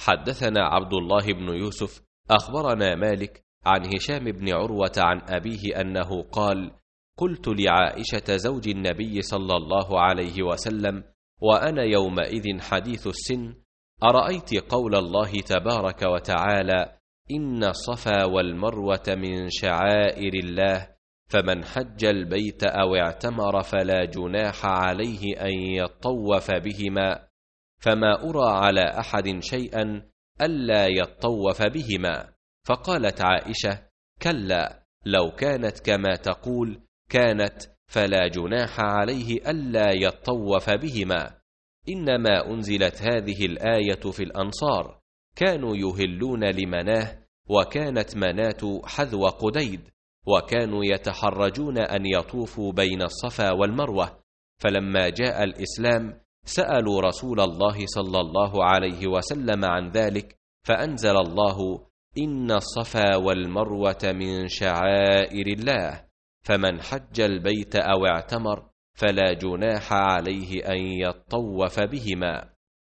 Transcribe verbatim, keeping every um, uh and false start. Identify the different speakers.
Speaker 1: حدثنا عبد الله بن يوسف أخبرنا مالك عن هشام بن عروة عن أبيه أنه قال: قلت لعائشة زوج النبي صلى الله عليه وسلم وأنا يومئذ حديث السن: أرأيت قول الله تبارك وتعالى: إن الصفا والمروة من شعائر الله، فمن حج البيت أو اعتمر فلا جناح عليه أن يطوف بهما، فما أرى على أحد شيئا ألا يطوف بهما. فقالت عائشة: كلا، لو كانت كما تقول كانت، فلا جناح عليه ألا يطوف بهما. إنما أنزلت هذه الآية في الأنصار، كانوا يهلون لمناه، وكانت مناة حذو قديد، وكانوا يتحرجون أن يطوفوا بين الصفا والمروة. فلما جاء الإسلام سألوا رسول الله صلى الله عليه وسلم عن ذلك، فأنزل الله: إن الصفا والمروة من شعائر الله، فمن حج البيت أو اعتمر فلا جناح عليه أن يطوف بهما.